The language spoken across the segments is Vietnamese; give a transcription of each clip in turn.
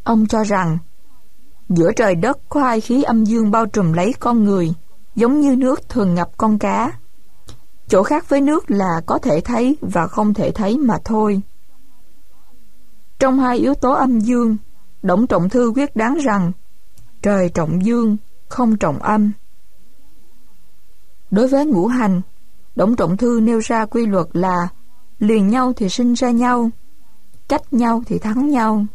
Ông cho rằng giữa trời đất có hai khí âm dương bao trùm lấy con người, giống như nước thường ngập con cá. Chỗ khác với nước là có thể thấy và không thể thấy mà thôi. Trong hai yếu tố âm dương, Đổng Trọng Thư quyết đoán rằng trời trọng dương, không trọng âm. Đối với ngũ hành, Đổng Trọng Thư nêu ra quy luật là liền nhau thì sinh ra nhau, cách nhau thì thắng nhau.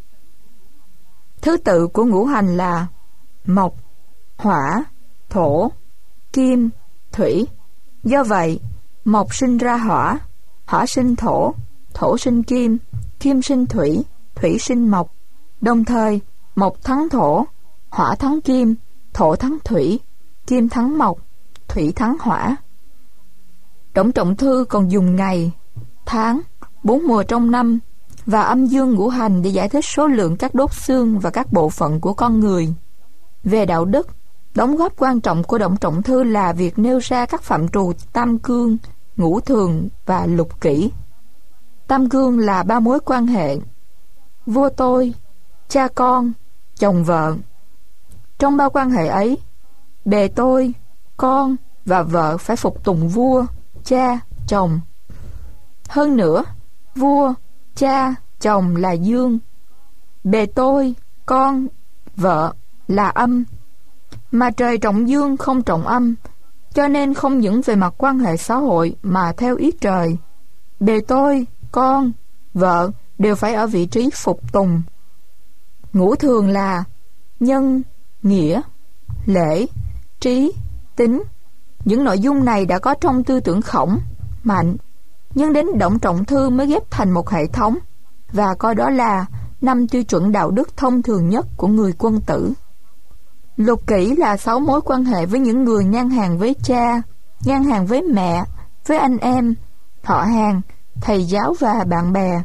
Thứ tự của ngũ hành là mộc, hỏa, thổ, kim, thủy. Do vậy, mộc sinh ra hỏa, hỏa sinh thổ, thổ sinh kim, kim sinh thủy, thủy sinh mộc. Đồng thời, mộc thắng thổ, hỏa thắng kim, thổ thắng thủy, kim thắng mộc, thủy thắng hỏa. Đổng Trọng Thư còn dùng ngày, tháng, 4 mùa trong năm và âm dương ngũ hành để giải thích số lượng các đốt xương và các bộ phận của con người. Về đạo đức, đóng góp quan trọng của Đổng Trọng Thư là việc nêu ra các phạm trù tam cương, ngũ thường và lục kỷ. Tam cương là 3 mối quan hệ: vua tôi, cha con, chồng vợ. Trong 3 quan hệ ấy, bề tôi, con và vợ phải phục tùng vua, cha, chồng. Hơn nữa, vua, cha, chồng là dương, bề tôi, con, vợ là âm. Mà trời trọng dương không trọng âm, cho nên không những về mặt quan hệ xã hội mà theo ý trời, bề tôi, con, vợ đều phải ở vị trí phục tùng. Ngũ thường là nhân, nghĩa, lễ, trí, tính. Những nội dung này đã có trong tư tưởng Khổng, Mạnh, nhưng đến Đổng Trọng Thư mới ghép thành một hệ thống và coi đó là 5 tiêu chuẩn đạo đức thông thường nhất của người quân tử. Lục kỷ là 6 mối quan hệ với những người ngang hàng với cha, ngang hàng với mẹ, với anh em, họ hàng, thầy giáo và bạn bè.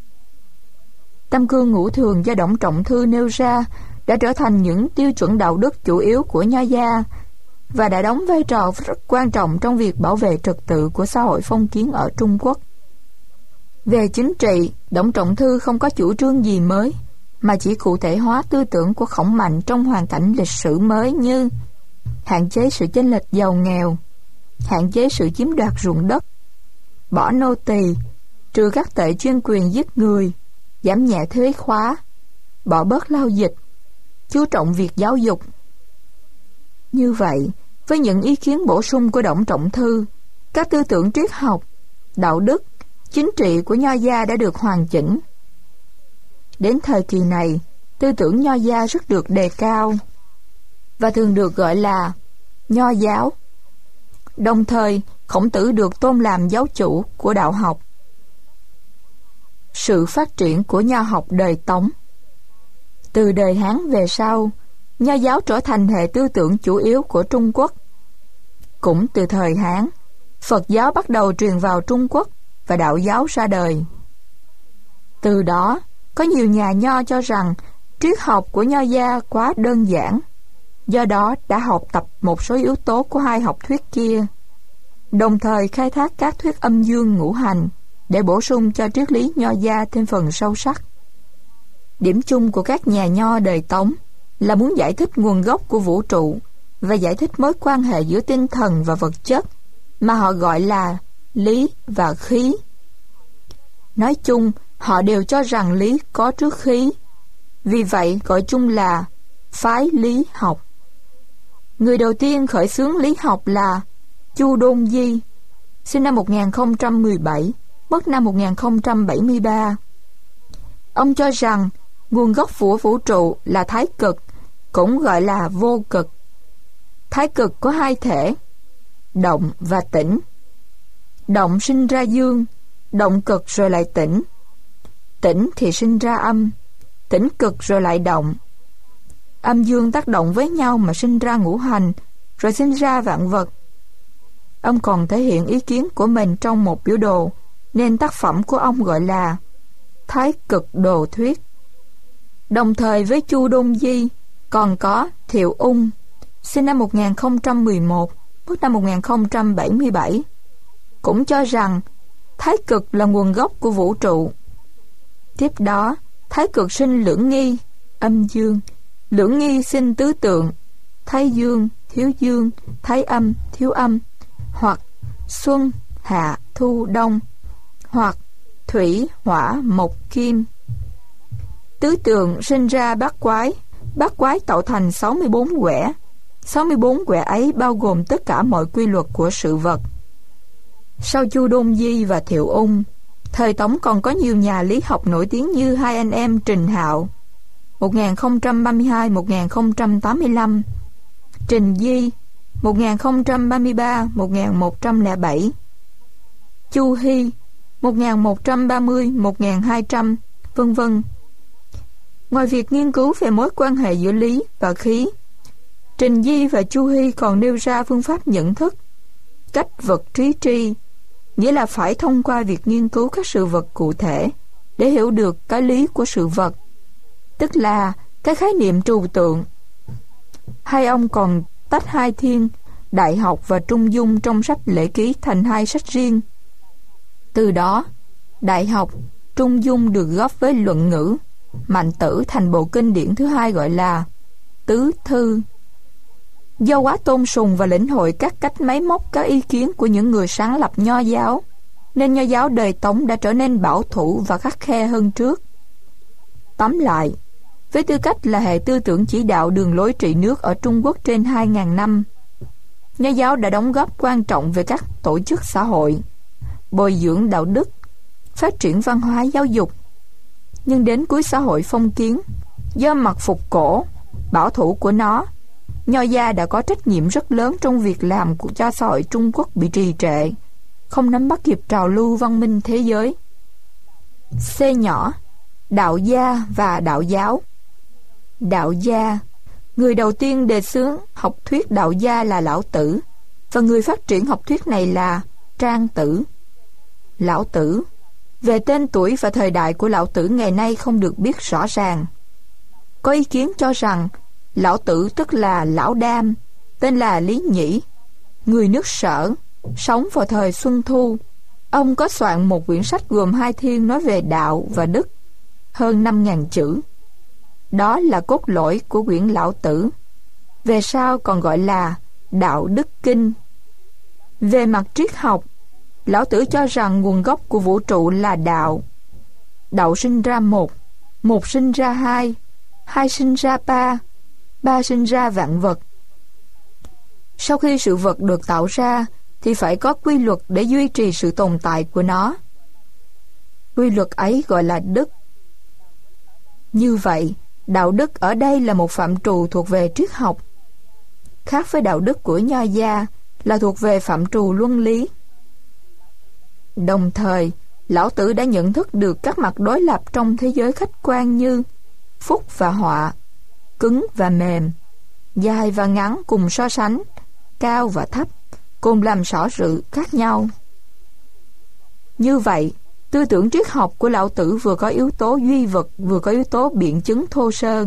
Tam cương ngũ thường do Đổng Trọng Thư nêu ra đã trở thành những tiêu chuẩn đạo đức chủ yếu của Nho gia và đã đóng vai trò rất quan trọng trong việc bảo vệ trật tự của xã hội phong kiến ở Trung Quốc. Về chính trị, Đổng Trọng Thư không có chủ trương gì mới, mà chỉ cụ thể hóa tư tưởng của Khổng Mạnh trong hoàn cảnh lịch sử mới như hạn chế sự chênh lệch giàu nghèo, hạn chế sự chiếm đoạt ruộng đất, bỏ nô tỳ, trừ các tệ chuyên quyền giết người, giảm nhẹ thuế khóa, bỏ bớt lao dịch, chú trọng việc giáo dục. Như vậy, với những ý kiến bổ sung của Đổng Trọng Thư, các tư tưởng triết học, đạo đức, chính trị của Nho gia đã được hoàn chỉnh. Đến thời kỳ này, tư tưởng Nho gia rất được đề cao và thường được gọi là Nho giáo. Đồng thời, Khổng Tử được tôn làm giáo chủ của đạo học. Sự phát triển của Nho học đời Tống. Từ đời Hán về sau, Nho giáo trở thành hệ tư tưởng chủ yếu của Trung Quốc. Cũng từ thời Hán, Phật giáo bắt đầu truyền vào Trung Quốc và đạo giáo ra đời. Từ đó, có nhiều nhà Nho cho rằng triết học của Nho gia quá đơn giản, do đó đã học tập một số yếu tố của hai học thuyết kia, đồng thời khai thác các thuyết âm dương ngũ hành để bổ sung cho triết lý Nho gia thêm phần sâu sắc. Điểm chung của các nhà Nho đời Tống là muốn giải thích nguồn gốc của vũ trụ và giải thích mối quan hệ giữa tinh thần và vật chất mà họ gọi là lý và khí. Nói chung, họ đều cho rằng lý có trước khí, vì vậy gọi chung là phái lý học. Người đầu tiên khởi xướng lý học là Chu Đôn Di, sinh năm 1017, mất năm 1073. Ông cho rằng nguồn gốc của vũ trụ là thái cực, cũng gọi là vô cực. Thái cực có hai thể, động và tĩnh. Động sinh ra dương, động cực rồi lại tĩnh. Tĩnh thì sinh ra âm, tĩnh cực rồi lại động. Âm dương tác động với nhau mà sinh ra ngũ hành, rồi sinh ra vạn vật. Ông còn thể hiện ý kiến của mình trong một biểu đồ, nên tác phẩm của ông gọi là Thái Cực Đồ Thuyết. Đồng thời với Chu Đôn Di, còn có Thiệu Ung, sinh năm 1011, mất năm 1077, cũng cho rằng thái cực là nguồn gốc của vũ trụ. Tiếp đó, thái cực sinh lưỡng nghi, âm dương, lưỡng nghi sinh tứ tượng, thái dương, thiếu dương, thái âm, thiếu âm, hoặc xuân, hạ, thu, đông, hoặc thủy, hỏa, mộc, kim. Tứ tượng sinh ra bát quái tạo thành 64 quẻ. 64 quẻ ấy bao gồm tất cả mọi quy luật của sự vật. Sau Chu Đôn Di và Thiệu Ung, thời Tống còn có nhiều nhà lý học nổi tiếng như hai anh em Trình Hạo 1032-1085, Trình Di 1033-1107, Chu Hy 1130-1200, vân vân. Ngoài việc nghiên cứu về mối quan hệ giữa lý và khí, Trình Di và Chu Hy còn nêu ra phương pháp nhận thức, cách vật trí tri, nghĩa là phải thông qua việc nghiên cứu các sự vật cụ thể để hiểu được cái lý của sự vật, tức là cái khái niệm trừu tượng. Hai ông còn tách hai thiên, Đại học và Trung Dung trong sách Lễ Ký thành hai sách riêng. Từ đó, Đại học, Trung Dung được góp với Luận Ngữ, Mạnh Tử thành bộ kinh điển thứ hai gọi là Tứ Thư. Do quá tôn sùng và lĩnh hội các cách máy móc các ý kiến của những người sáng lập Nho giáo, nên Nho giáo đời Tống đã trở nên bảo thủ và khắt khe hơn trước. Tóm lại, với tư cách là hệ tư tưởng chỉ đạo đường lối trị nước ở Trung Quốc trên 2.000 năm, Nho giáo đã đóng góp quan trọng về các tổ chức xã hội, bồi dưỡng đạo đức, phát triển văn hóa giáo dục. Nhưng đến cuối xã hội phong kiến, do mặc phục cổ, bảo thủ của nó, Nho gia đã có trách nhiệm rất lớn trong việc làm cho xã hội Trung Quốc bị trì trệ, không nắm bắt kịp trào lưu văn minh thế giới. C nhỏ, đạo gia và đạo giáo. Đạo gia, người đầu tiên đề xướng học thuyết đạo gia là Lão Tử, và người phát triển học thuyết này là Trang Tử. Lão Tử, về tên tuổi và thời đại của Lão Tử ngày nay không được biết rõ ràng. Có ý kiến cho rằng Lão Tử tức là Lão Đam, tên là Lý Nhĩ, người nước Sở, sống vào thời Xuân Thu. Ông có soạn một quyển sách gồm hai thiên nói về đạo và đức, hơn 5.000 chữ. Đó là cốt lõi của quyển Lão Tử, về sau còn gọi là Đạo Đức Kinh. Về mặt triết học, Lão Tử cho rằng nguồn gốc của vũ trụ là đạo. Đạo sinh ra một, một sinh ra hai, hai sinh ra ba, ba sinh ra vạn vật. Sau khi sự vật được tạo ra thì phải có quy luật để duy trì sự tồn tại của nó. Quy luật ấy gọi là đức. Như vậy, đạo đức ở đây là một phạm trù thuộc về triết học, khác với đạo đức của Nho gia là thuộc về phạm trù luân lý. Đồng thời, Lão Tử đã nhận thức được các mặt đối lập trong thế giới khách quan như phúc và họa, cứng và mềm, dài và ngắn cùng so sánh, cao và thấp cùng làm rõ sự khác nhau. Như vậy, tư tưởng triết học của Lão Tử vừa có yếu tố duy vật, vừa có yếu tố biện chứng thô sơ.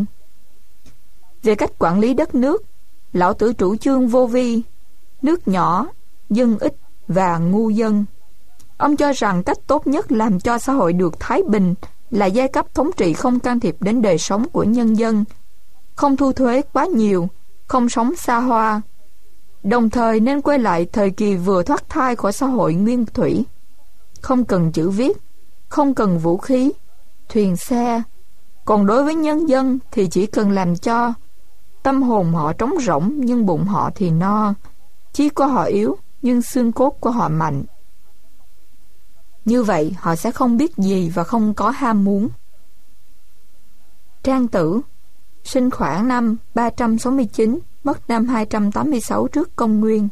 Về cách quản lý đất nước, Lão Tử chủ trương vô vi, nước nhỏ, dân ít và ngu dân. Ông cho rằng cách tốt nhất làm cho xã hội được thái bình là giai cấp thống trị không can thiệp đến đời sống của nhân dân, không thu thuế quá nhiều, không sống xa hoa. Đồng thời nên quay lại thời kỳ vừa thoát thai của xã hội nguyên thủy, không cần chữ viết, không cần vũ khí, thuyền xe. Còn đối với nhân dân thì chỉ cần làm cho tâm hồn họ trống rỗng nhưng bụng họ thì no, chí của họ yếu nhưng xương cốt của họ mạnh. Như vậy họ sẽ không biết gì và không có ham muốn. Trang Tử, sinh khoảng năm 369, mất năm 286 trước công nguyên.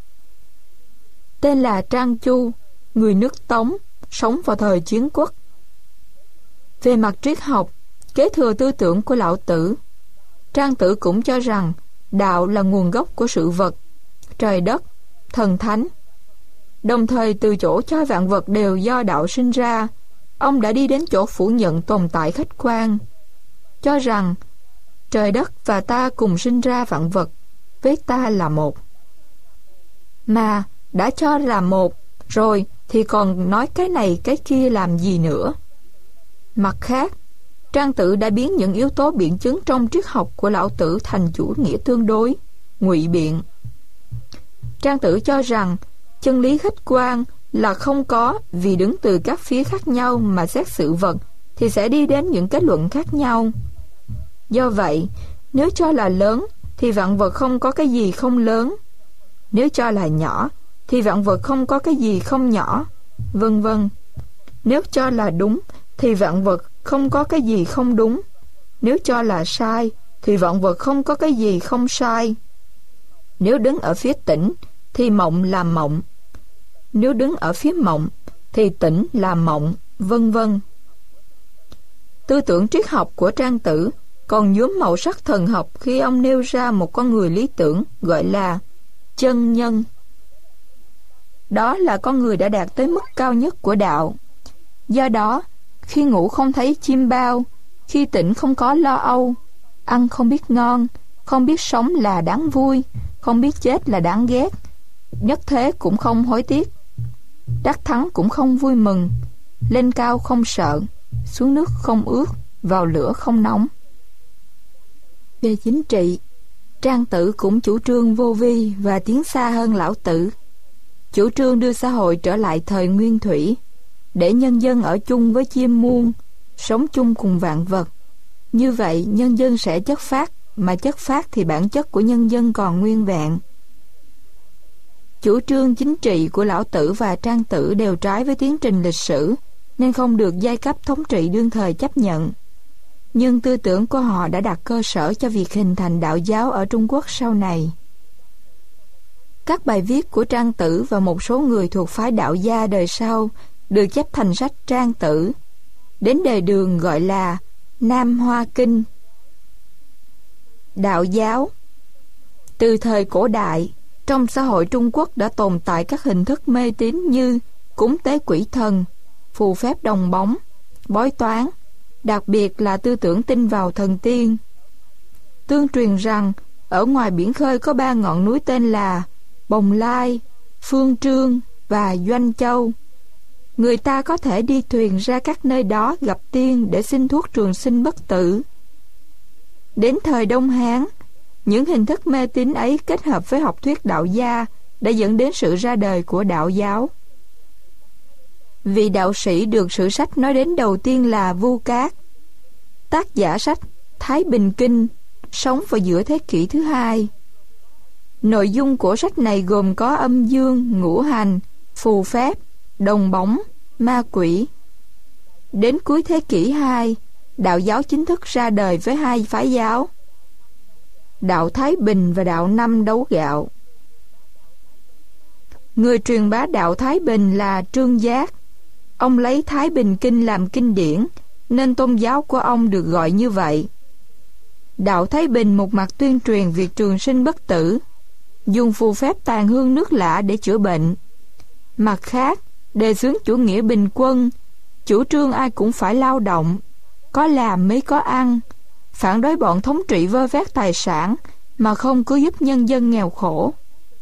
Tên là Trang Chu, người nước Tống, sống vào thời Chiến Quốc. Về mặt triết học, kế thừa tư tưởng của Lão Tử, Trang Tử cũng cho rằng đạo là nguồn gốc của sự vật, trời đất, thần thánh. Đồng thời từ chỗ cho vạn vật đều do đạo sinh ra, ông đã đi đến chỗ phủ nhận tồn tại khách quan, cho rằng trời đất và ta cùng sinh ra vạn vật, với ta là một. Mà đã cho là một rồi thì còn nói cái này cái kia làm gì nữa. Mặt khác, Trang Tử đã biến những yếu tố biện chứng trong triết học của Lão Tử thành chủ nghĩa tương đối, ngụy biện. Trang Tử cho rằng chân lý khách quan là không có, vì đứng từ các phía khác nhau mà xét sự vật thì sẽ đi đến những kết luận khác nhau. Do vậy, nếu cho là lớn thì vạn vật không có cái gì không lớn, nếu cho là nhỏ thì vạn vật không có cái gì không nhỏ, vân vân. Nếu cho là đúng thì vạn vật không có cái gì không đúng, nếu cho là sai thì vạn vật không có cái gì không sai. Nếu đứng ở phía tỉnh thì mộng là mộng, nếu đứng ở phía mộng thì tỉnh là mộng, vân vân. Tư tưởng triết học của Trang Tử còn nhuốm màu sắc thần học khi ông nêu ra một con người lý tưởng gọi là chân nhân. Đó là con người đã đạt tới mức cao nhất của đạo. Do đó, khi ngủ không thấy chim bao, khi tỉnh không có lo âu, ăn không biết ngon, không biết sống là đáng vui, không biết chết là đáng ghét, nhất thế cũng không hối tiếc, đắc thắng cũng không vui mừng, lên cao không sợ, xuống nước không ướt, vào lửa không nóng. Về chính trị, Trang Tử cũng chủ trương vô vi và tiến xa hơn Lão Tử. Chủ trương đưa xã hội trở lại thời nguyên thủy, để nhân dân ở chung với chim muông, sống chung cùng vạn vật. Như vậy nhân dân sẽ chất phác, mà chất phác thì bản chất của nhân dân còn nguyên vẹn. Chủ trương chính trị của Lão Tử và Trang Tử đều trái với tiến trình lịch sử, nên không được giai cấp thống trị đương thời chấp nhận. Nhưng tư tưởng của họ đã đặt cơ sở cho việc hình thành đạo giáo ở Trung Quốc sau này. Các bài viết của Trang Tử và một số người thuộc phái đạo gia đời sau được chép thành sách Trang Tử, đến đời Đường gọi là Nam Hoa Kinh. Đạo giáo. Từ thời cổ đại, trong xã hội Trung Quốc đã tồn tại các hình thức mê tín như cúng tế quỷ thần, phù phép đồng bóng, bói toán, đặc biệt là tư tưởng tin vào thần tiên. Tương truyền rằng ở ngoài biển khơi có 3 ngọn núi tên là Bồng Lai, Phương Trương và Doanh Châu. Người ta có thể đi thuyền ra các nơi đó gặp tiên để xin thuốc trường sinh bất tử. Đến thời Đông Hán, những hình thức mê tín ấy kết hợp với học thuyết đạo gia đã dẫn đến sự ra đời của đạo giáo. Vị đạo sĩ được sử sách nói đến đầu tiên là Vu Cát, tác giả sách Thái Bình Kinh, sống vào giữa thế kỷ thứ 2. Nội dung của sách này gồm có âm dương, ngũ hành, phù phép, đồng bóng, ma quỷ. Đến cuối thế kỷ 2, đạo giáo chính thức ra đời với 2 phái giáo, đạo Thái Bình và đạo Năm Đấu Gạo. Người truyền bá đạo Thái Bình là Trương Giác. Ông lấy Thái Bình Kinh làm kinh điển, nên tôn giáo của ông được gọi như vậy. Đạo Thái Bình một mặt tuyên truyền việc trường sinh bất tử, dùng phù phép tàn hương nước lã để chữa bệnh. Mặt khác, đề xướng chủ nghĩa bình quân, chủ trương ai cũng phải lao động, có làm mới có ăn, phản đối bọn thống trị vơ vét tài sản mà không cứu giúp nhân dân nghèo khổ.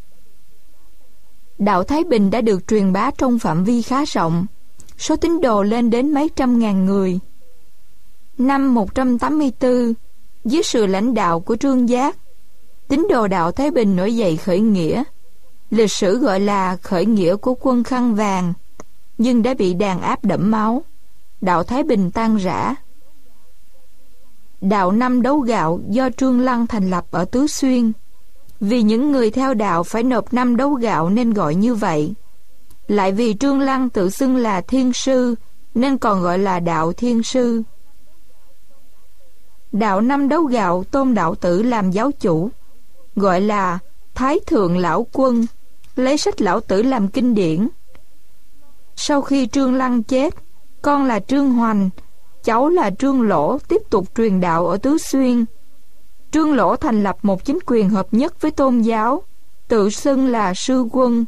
Đạo Thái Bình đã được truyền bá trong phạm vi khá rộng, số tín đồ lên đến mấy trăm ngàn người. Năm 184, dưới sự lãnh đạo của Trương Giác, tín đồ đạo Thái Bình nổi dậy khởi nghĩa. Lịch sử gọi là khởi nghĩa của quân khăn vàng, nhưng đã bị đàn áp đẫm máu. Đạo Thái Bình tan rã. Đạo Năm Đấu Gạo do Trương Lăng thành lập ở Tứ Xuyên. Vì những người theo đạo phải nộp 5 đấu gạo nên gọi như vậy. Lại vì Trương Lăng tự xưng là thiên sư nên còn gọi là đạo thiên sư. Đạo Năm Đấu Gạo tôn đạo Tử làm giáo chủ, gọi là Thái Thượng Lão Quân, lấy sách Lão Tử làm kinh điển. Sau khi Trương Lăng chết, con là Trương Hoành, cháu là Trương Lỗ tiếp tục truyền đạo ở Tứ Xuyên. Trương Lỗ thành lập một chính quyền hợp nhất với tôn giáo, tự xưng là sư quân.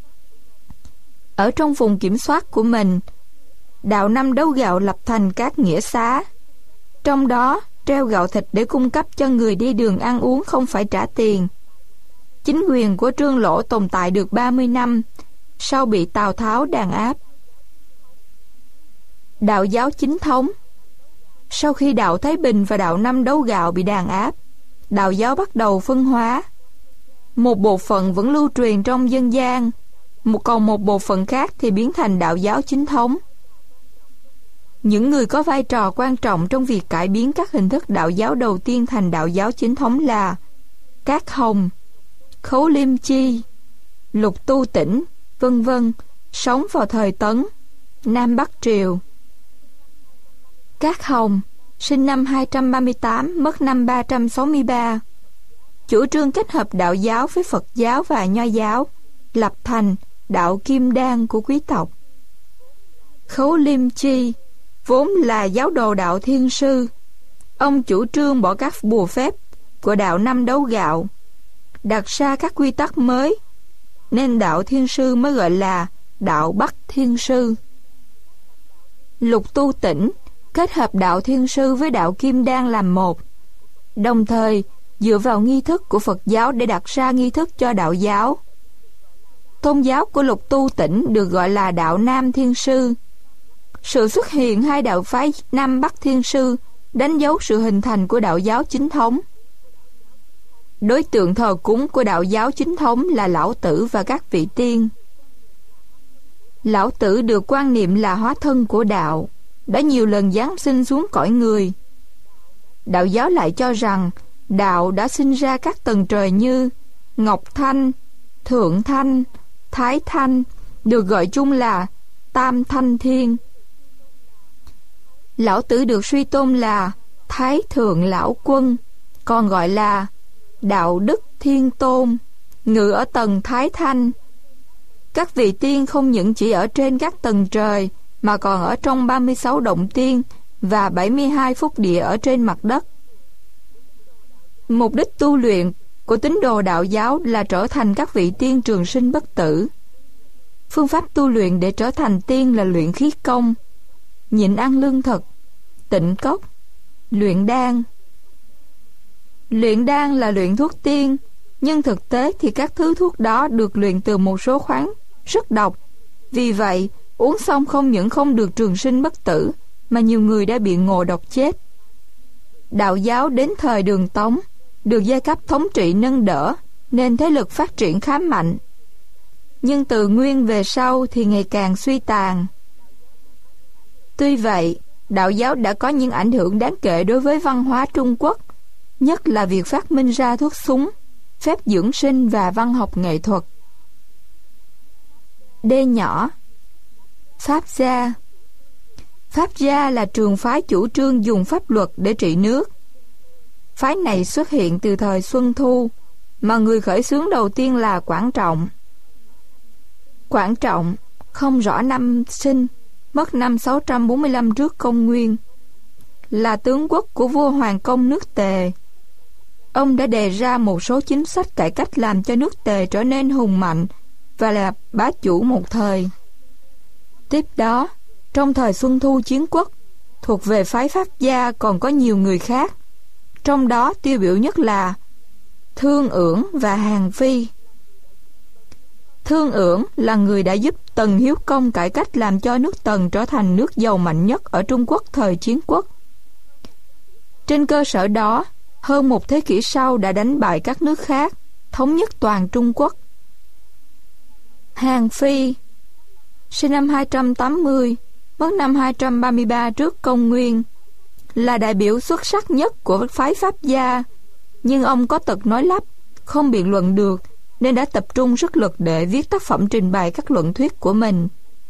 Ở trong vùng kiểm soát của mình, đạo Năm Đấu Gạo lập thành các nghĩa xá, trong đó treo gạo thịt để cung cấp cho người đi đường ăn uống không phải trả tiền. Chính quyền của Trương Lỗ tồn tại được 30 năm, sau bị Tào Tháo đàn áp. Đạo giáo chính thống. Sau khi đạo Thái Bình và đạo Năm Đấu Gạo bị đàn áp, đạo giáo bắt đầu phân hóa. Một bộ phận vẫn lưu truyền trong dân gian, còn một bộ phận khác thì biến thành đạo giáo chính thống. Những người có vai trò quan trọng trong việc cải biến các hình thức đạo giáo đầu tiên thành đạo giáo chính thống là Các Hồng, Khấu Liêm Chi, Lục Tu Tĩnh, vân vân, sống vào thời Tấn, Nam Bắc Triều. Các Hồng, sinh năm 238, mất năm 363. Chủ trương kết hợp đạo giáo với Phật giáo và Nho giáo, lập thành đạo Kim Đan của quý tộc. Khấu Liêm Chi, vốn là giáo đồ đạo Thiên Sư. Ông chủ trương bỏ các bùa phép của đạo Năm Đấu Gạo, đặt ra các quy tắc mới, nên đạo Thiên Sư mới gọi là đạo Bắc Thiên Sư. Lục Tu Tĩnh kết hợp đạo Thiên Sư với đạo Kim Đan làm một, đồng thời dựa vào nghi thức của Phật giáo để đặt ra nghi thức cho đạo giáo. Tôn giáo của Lục Tu Tĩnh được gọi là đạo Nam Thiên Sư. Sự xuất hiện hai đạo phái Nam Bắc Thiên Sư đánh dấu sự hình thành của đạo giáo chính thống. Đối tượng thờ cúng của đạo giáo chính thống là Lão Tử và các vị tiên. Lão Tử được quan niệm là hóa thân của đạo, đã nhiều lần giáng sinh xuống cõi người. Đạo giáo lại cho rằng đạo đã sinh ra các tầng trời như Ngọc Thanh, Thượng Thanh, Thái Thanh, được gọi chung là Tam Thanh Thiên. Lão Tử được suy tôn là Thái Thượng Lão Quân, còn gọi là Đạo Đức Thiên Tôn, ngự ở tầng Thái Thanh. Các vị tiên không những chỉ ở trên các tầng trời, mà còn ở trong 36 động tiên và 72 phúc địa ở trên mặt đất. Mục đích tu luyện của tín đồ đạo giáo là trở thành các vị tiên trường sinh bất tử. Phương pháp tu luyện để trở thành tiên là luyện khí công, nhịn ăn lương thực, tịnh cốc, luyện đan. Luyện đan là luyện thuốc tiên, nhưng thực tế thì các thứ thuốc đó được luyện từ một số khoáng rất độc. Vì vậy, uống xong không những không được trường sinh bất tử, mà nhiều người đã bị ngộ độc chết. Đạo giáo đến thời Đường Tống, được giai cấp thống trị nâng đỡ, nên thế lực phát triển khá mạnh. Nhưng từ Nguyên về sau thì ngày càng suy tàn. Tuy vậy, đạo giáo đã có những ảnh hưởng đáng kể đối với văn hóa Trung Quốc, nhất là việc phát minh ra thuốc súng, phép dưỡng sinh và văn học nghệ thuật. D nhỏ. Pháp gia. Pháp gia là trường phái chủ trương dùng pháp luật để trị nước. Phái này xuất hiện từ thời Xuân Thu, mà người khởi xướng đầu tiên là Quảng Trọng. Quảng Trọng không rõ năm sinh, mất năm 645 trước công nguyên, là tướng quốc của vua Hoàng Công nước Tề. Ông đã đề ra một số chính sách cải cách làm cho nước Tề trở nên hùng mạnh và là bá chủ một thời. Tiếp đó, trong thời Xuân Thu Chiến Quốc, thuộc về phái Pháp gia còn có nhiều người khác, trong đó tiêu biểu nhất là Thương Ưởng và Hàn Phi. Thương Ưởng là người đã giúp Tần Hiếu Công cải cách làm cho nước Tần trở thành nước giàu mạnh nhất ở Trung Quốc thời Chiến Quốc. Trên cơ sở đó, hơn một thế kỷ sau đã đánh bại các nước khác, thống nhất toàn Trung Quốc. Hàn Phi, sinh năm 280, mất năm 233 trước công nguyên, là đại biểu xuất sắc nhất của phái Pháp gia, nhưng ông có tật nói lắp, không biện luận được, nên đã tập trung sức lực để viết tác phẩm trình bày các luận thuyết của mình.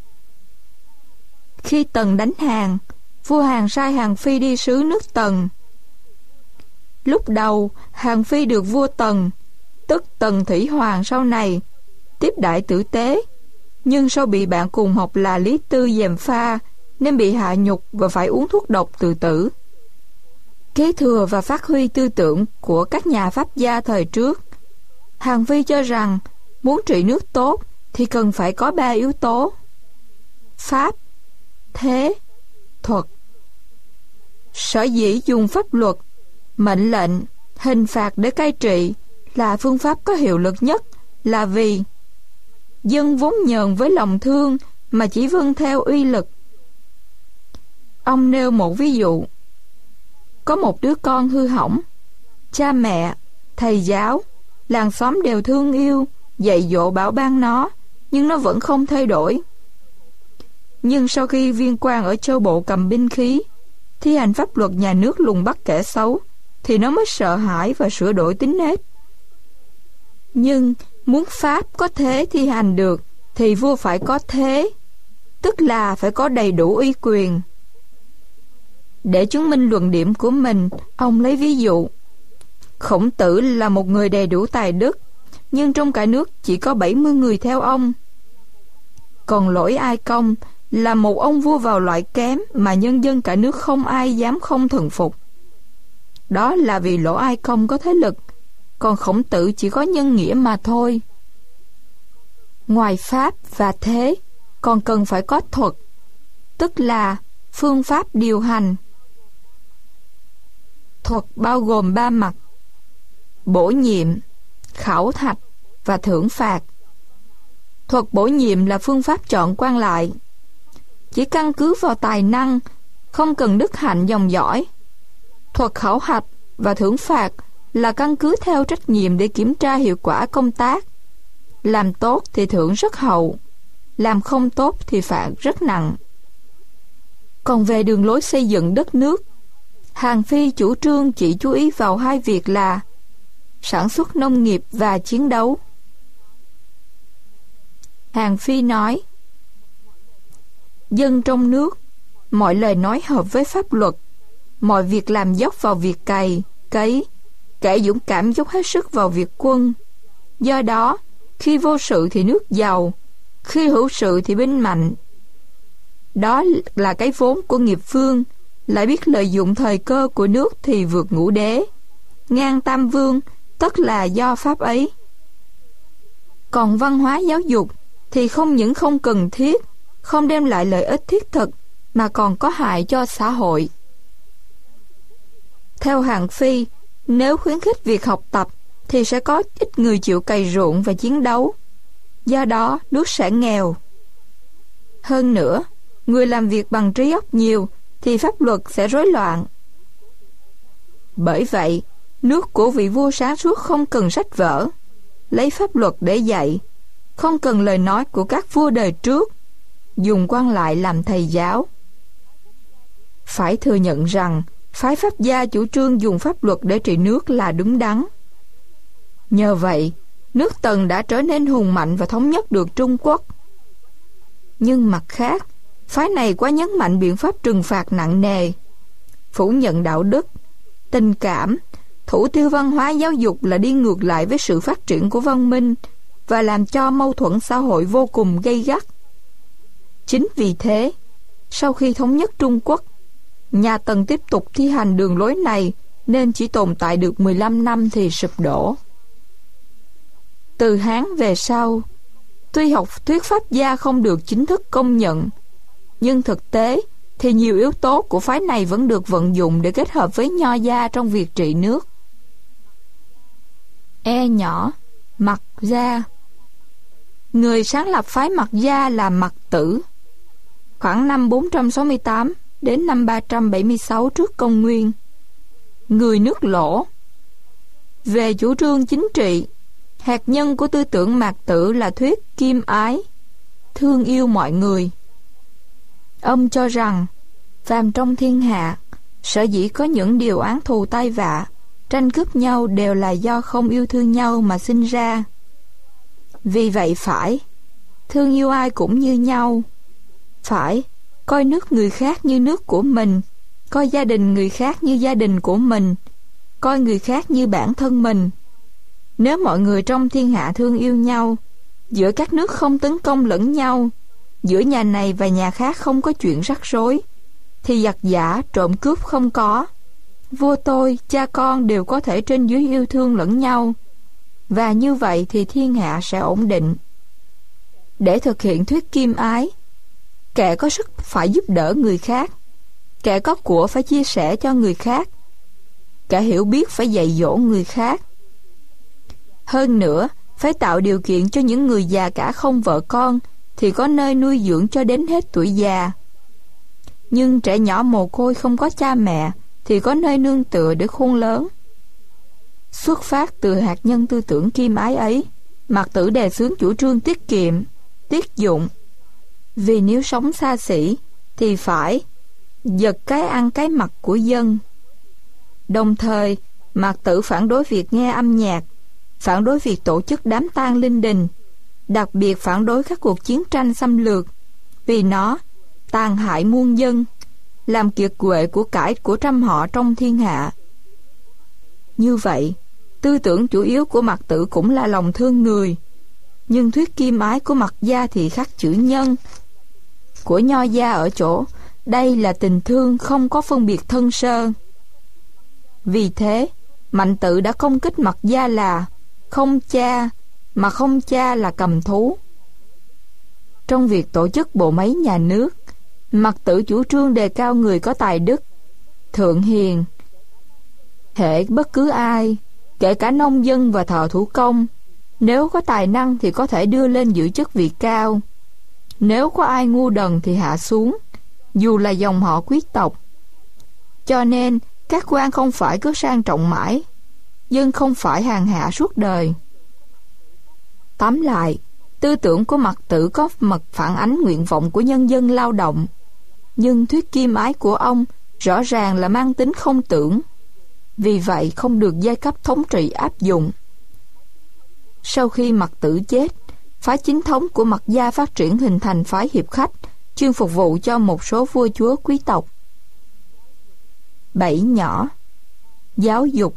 Khi Tần đánh Hàn, vua Hàn sai Hàn Phi đi sứ nước Tần. Lúc đầu, Hàn Phi được vua Tần, tức Tần Thủy Hoàng sau này, tiếp đãi tử tế, nhưng sau bị bạn cùng học là Lý Tư gièm pha, nên bị hạ nhục và phải uống thuốc độc tự tử. Kế thừa và phát huy tư tưởng của các nhà Pháp gia thời trước, Hàn Phi cho rằng muốn trị nước tốt thì cần phải có 3 yếu tố: pháp, thế, thuật. Sở dĩ dùng pháp luật, mệnh lệnh, hình phạt để cai trị là phương pháp có hiệu lực nhất là vì dân vốn nhờn với lòng thương mà chỉ vâng theo uy lực. Ông nêu một ví dụ: có một đứa con hư hỏng, cha mẹ, thầy giáo, làng xóm đều thương yêu, dạy dỗ bảo ban nó, nhưng nó vẫn không thay đổi. Nhưng sau khi viên quan ở châu bộ cầm binh khí, thi hành pháp luật nhà nước lùng bắt kẻ xấu, thì nó mới sợ hãi và sửa đổi tính nết. Nhưng muốn pháp có thế thi hành được, thì vua phải có thế, tức là phải có đầy đủ uy quyền. Để chứng minh luận điểm của mình, ông lấy ví dụ. Khổng Tử là một người đầy đủ tài đức, nhưng trong cả nước chỉ có 70 người theo ông. Còn Lỗi Ai Công là một ông vua vào loại kém mà nhân dân cả nước không ai dám không thần phục. Đó là vì Lỗ Ai Công có thế lực, còn Khổng Tử chỉ có nhân nghĩa mà thôi. Ngoài pháp và thế, còn cần phải có thuật, tức là phương pháp điều hành. Thuật bao gồm 3 mặt: bổ nhiệm, khảo thạch và thưởng phạt. Thuật bổ nhiệm là phương pháp chọn quan lại, chỉ căn cứ vào tài năng, không cần đức hạnh dòng dõi. Thuật khảo hạch và thưởng phạt là căn cứ theo trách nhiệm để kiểm tra hiệu quả công tác. Làm tốt thì thưởng rất hậu, làm không tốt thì phạt rất nặng. Còn về đường lối xây dựng đất nước, Hàn Phi chủ trương chỉ chú ý vào 2 việc là sản xuất nông nghiệp và chiến đấu. Hàn Phi nói: dân trong nước, mọi lời nói hợp với pháp luật, mọi việc làm dốc vào việc cày, cấy, kẻ dũng cảm dốc hết sức vào việc quân. Do đó, khi vô sự thì nước giàu, khi hữu sự thì binh mạnh. Đó là cái vốn của nghiệp vương, lại biết lợi dụng thời cơ của nước thì vượt ngũ đế, ngang tam vương, tất là do pháp ấy. Còn văn hóa giáo dục thì không những không cần thiết, không đem lại lợi ích thiết thực, mà còn có hại cho xã hội. Theo Hàn Phi, nếu khuyến khích việc học tập thì sẽ có ít người chịu cày ruộng và chiến đấu. Do đó, nước sẽ nghèo. Hơn nữa, người làm việc bằng trí óc nhiều thì pháp luật sẽ rối loạn. Bởi vậy, nước của vị vua sáng suốt không cần sách vở, lấy pháp luật để dạy, không cần lời nói của các vua đời trước, dùng quan lại làm thầy giáo. Phải thừa nhận rằng phái Pháp gia chủ trương dùng pháp luật để trị nước là đúng đắn. Nhờ vậy, nước Tần đã trở nên hùng mạnh và thống nhất được Trung Quốc. Nhưng mặt khác, phái này quá nhấn mạnh biện pháp trừng phạt nặng nề, phủ nhận đạo đức, tình cảm, thủ tiêu văn hóa giáo dục là đi ngược lại với sự phát triển của văn minh và làm cho mâu thuẫn xã hội vô cùng gay gắt. Chính vì thế, sau khi thống nhất Trung Quốc, nhà Tần tiếp tục thi hành đường lối này nên chỉ tồn tại được 15 năm thì sụp đổ. Từ Hán về sau, tuy học thuyết Pháp gia không được chính thức công nhận, nhưng thực tế thì nhiều yếu tố của phái này vẫn được vận dụng để kết hợp với Nho gia trong việc trị nước. E nhỏ, Mạc gia. Người sáng lập phái Mạc gia là Mạc Tử, khoảng năm 468 đến năm 376 trước công nguyên. Người nước Lỗ. Về chủ trương chính trị, hạt nhân của tư tưởng Mạc Tử là thuyết kim ái, thương yêu mọi người. Ông cho rằng phàm trong thiên hạ, sở dĩ có những điều oán thù tai vạ, tranh cướp nhau đều là do không yêu thương nhau mà sinh ra. Vì vậy phải thương yêu ai cũng như nhau, phải coi nước người khác như nước của mình, coi gia đình người khác như gia đình của mình, coi người khác như bản thân mình. Nếu mọi người trong thiên hạ thương yêu nhau, giữa các nước không tấn công lẫn nhau, giữa nhà này và nhà khác không có chuyện rắc rối, thì giặc giả, trộm cướp không có. Vua tôi, cha con đều có thể trên dưới yêu thương lẫn nhau, và như vậy thì thiên hạ sẽ ổn định. Để thực hiện thuyết kim ái, kẻ có sức phải giúp đỡ người khác, kẻ có của phải chia sẻ cho người khác, kẻ hiểu biết phải dạy dỗ người khác. Hơn nữa, phải tạo điều kiện cho những người già cả không vợ con thì có nơi nuôi dưỡng cho đến hết tuổi già. Nhưng trẻ nhỏ mồ côi không có cha mẹ thì có nơi nương tựa để khôn lớn. Xuất phát từ hạt nhân tư tưởng kim ái ấy, Mạc Tử đề xướng chủ trương tiết kiệm, tiết dụng. Vì nếu sống xa xỉ thì phải giật cái ăn cái mặc của dân. Đồng thời, Mạc Tử phản đối việc nghe âm nhạc, phản đối việc tổ chức đám tang linh đình, đặc biệt phản đối các cuộc chiến tranh xâm lược, vì nó tàn hại muôn dân, làm kiệt quệ của cải của trăm họ trong thiên hạ. Như vậy, tư tưởng chủ yếu của Mạc Tử cũng là lòng thương người, nhưng thuyết kim ái của Mạc Gia thì khắc chữ nhân. Của Nho Gia ở chỗ, đây là tình thương không có phân biệt thân sơ. Vì thế, Mạnh Tự đã công kích Mạc Gia là không cha, mà không cha là cầm thú. Trong việc tổ chức bộ máy nhà nước, Mạc Tử chủ trương đề cao người có tài đức, thượng hiền. Hễ bất cứ ai, kể cả nông dân và thợ thủ công, nếu có tài năng thì có thể đưa lên giữ chức vị cao. Nếu có ai ngu đần thì hạ xuống, dù là dòng họ quý tộc. Cho nên, các quan không phải cứ sang trọng mãi, dân không phải hèn hạ suốt đời. Tóm lại, tư tưởng của Mạc Tử có mật phản ánh nguyện vọng của nhân dân lao động, nhưng thuyết kim ái của ông rõ ràng là mang tính không tưởng, vì vậy không được giai cấp thống trị áp dụng. Sau khi Mạc Tử chết, phái chính thống của Mạc Gia phát triển hình thành phái hiệp khách, chuyên phục vụ cho một số vua chúa quý tộc. 7 nhỏ. Giáo dục.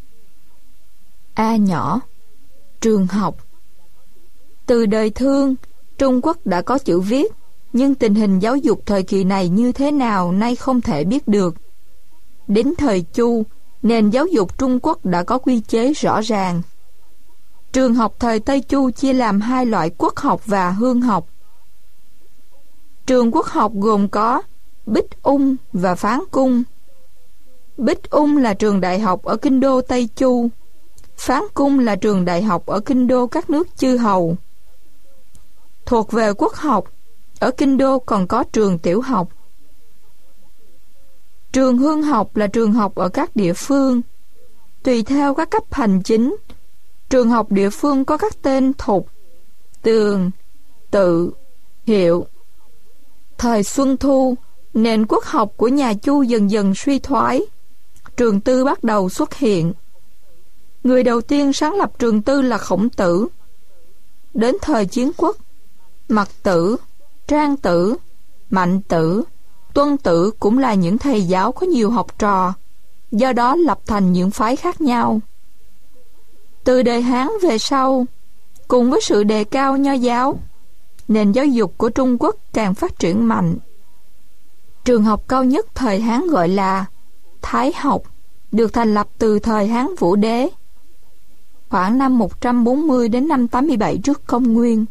A nhỏ. Trường học. Từ đời Thương, Trung Quốc đã có chữ viết, nhưng tình hình giáo dục thời kỳ này như thế nào nay không thể biết được. Đến thời Chu, nền giáo dục Trung Quốc đã có quy chế rõ ràng. Trường học thời Tây Chu chia làm 2 loại quốc học và hương học. Trường quốc học gồm có Bích Ung và Phán Cung. Bích Ung là trường đại học ở kinh đô Tây Chu. Phán Cung là trường đại học ở kinh đô các nước chư hầu. Thuộc về quốc học, ở kinh đô còn có trường tiểu học. Trường hương học là trường học ở các địa phương. Tùy theo các cấp hành chính, trường học địa phương có các tên thục, tường, tự, hiệu. Thời Xuân Thu, nền quốc học của nhà Chu dần dần suy thoái. Trường tư bắt đầu xuất hiện. Người đầu tiên sáng lập trường tư là Khổng Tử. Đến thời Chiến Quốc, Mạc Tử, Trang Tử, Mạnh Tử, Tuân Tử cũng là những thầy giáo có nhiều học trò, do đó lập thành những phái khác nhau. Từ đời Hán về sau, cùng với sự đề cao nho giáo, nền giáo dục của Trung Quốc càng phát triển mạnh. Trường học cao nhất thời Hán gọi là Thái học, được thành lập từ thời Hán Vũ Đế, khoảng năm 140 đến năm 87 trước công nguyên.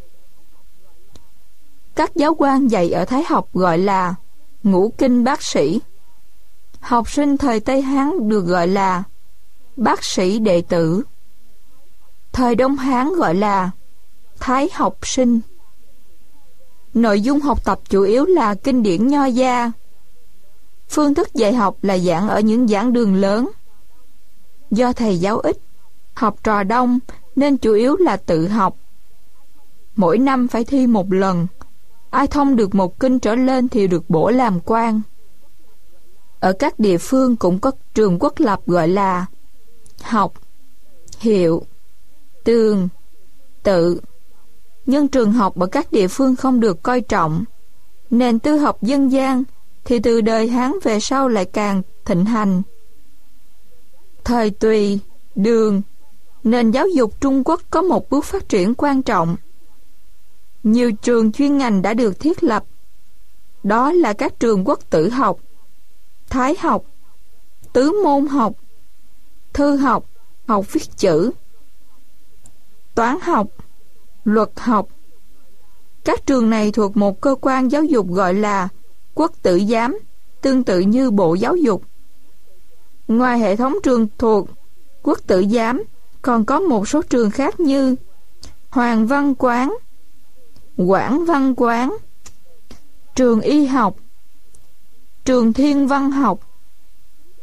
Các giáo quan dạy ở Thái học gọi là Ngũ Kinh Bác Sĩ. Học sinh thời Tây Hán được gọi là bác sĩ đệ tử. Thời Đông Hán gọi là Thái học sinh. Nội dung học tập chủ yếu là kinh điển Nho gia. Phương thức dạy học là giảng ở những giảng đường lớn. Do thầy giáo ít, học trò đông nên chủ yếu là tự học. Mỗi năm phải thi 1 lần. Ai thông được 1 kinh trở lên thì được bổ làm quan. Ở các địa phương cũng có trường quốc lập gọi là học, hiệu, tường, tự. Nhưng trường học ở các địa phương không được coi trọng. Nền tư học dân gian thì từ đời Hán về sau lại càng thịnh hành. Thời Tùy, Đường, nền giáo dục Trung Quốc có một bước phát triển quan trọng. Nhiều trường chuyên ngành đã được thiết lập. Đó là các trường quốc tử học, thái học, tứ môn học, thư học, học viết chữ, toán học, luật học. Các trường này thuộc một cơ quan giáo dục gọi là quốc tử giám, tương tự như Bộ Giáo dục. Ngoài hệ thống trường thuộc quốc tử giám, còn có một số trường khác như Hoàng Văn Quán, Quảng Văn Quán, trường y học, trường thiên văn học,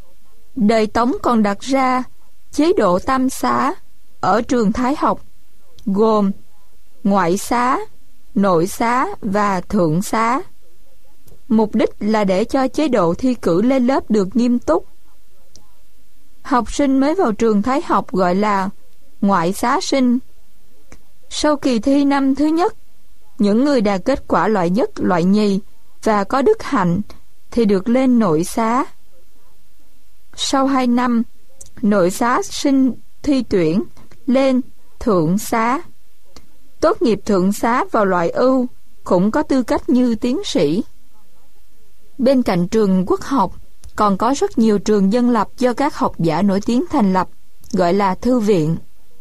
Đời Tống còn đặt ra chế độ tam xá ở trường Thái học, gồm ngoại xá, nội xá và thượng xá. Mục đích là để cho chế độ thi cử lên lớp được nghiêm túc. Học sinh mới vào trường Thái học gọi là ngoại xá sinh. Sau kỳ thi năm thứ nhất, những người đạt kết quả loại nhất, loại nhì và có đức hạnh thì được lên nội xá. Sau 2 năm, nội xá sinh thi tuyển lên thượng xá. Tốt nghiệp thượng xá vào loại ưu cũng có tư cách như tiến sĩ. Bên cạnh trường quốc học, còn có rất nhiều trường dân lập do các học giả nổi tiếng thành lập, gọi là thư viện.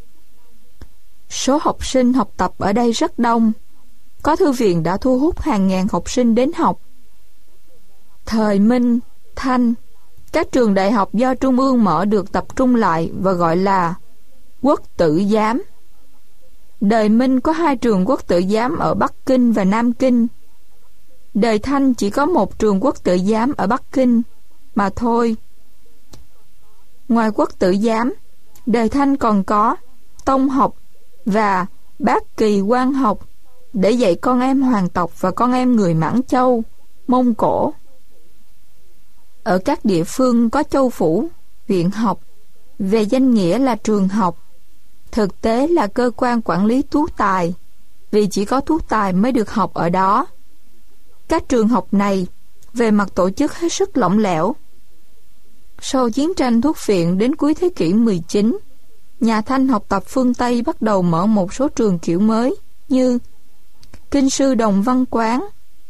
Số học sinh học tập ở đây rất đông. Có thư viện đã thu hút hàng ngàn học sinh đến học. Thời Minh, Thanh, các trường đại học do Trung ương mở được tập trung lại và gọi là quốc tử giám. Đời Minh có 2 trường quốc tử giám ở Bắc Kinh và Nam Kinh. Đời Thanh chỉ có 1 trường quốc tử giám ở Bắc Kinh mà thôi. Ngoài quốc tử giám, đời Thanh còn có tông học và bát kỳ quan học để dạy con em hoàng tộc và con em người Mãn Châu, Mông Cổ. Ở các địa phương có châu phủ, viện học, về danh nghĩa là trường học, thực tế là cơ quan quản lý tú tài, vì chỉ có tú tài mới được học ở đó. Các trường học này về mặt tổ chức hết sức lỏng lẻo. Sau chiến tranh thuốc phiện đến cuối thế kỷ 19, nhà Thanh học tập phương Tây bắt đầu mở một số trường kiểu mới như Kinh sư Đồng Văn Quán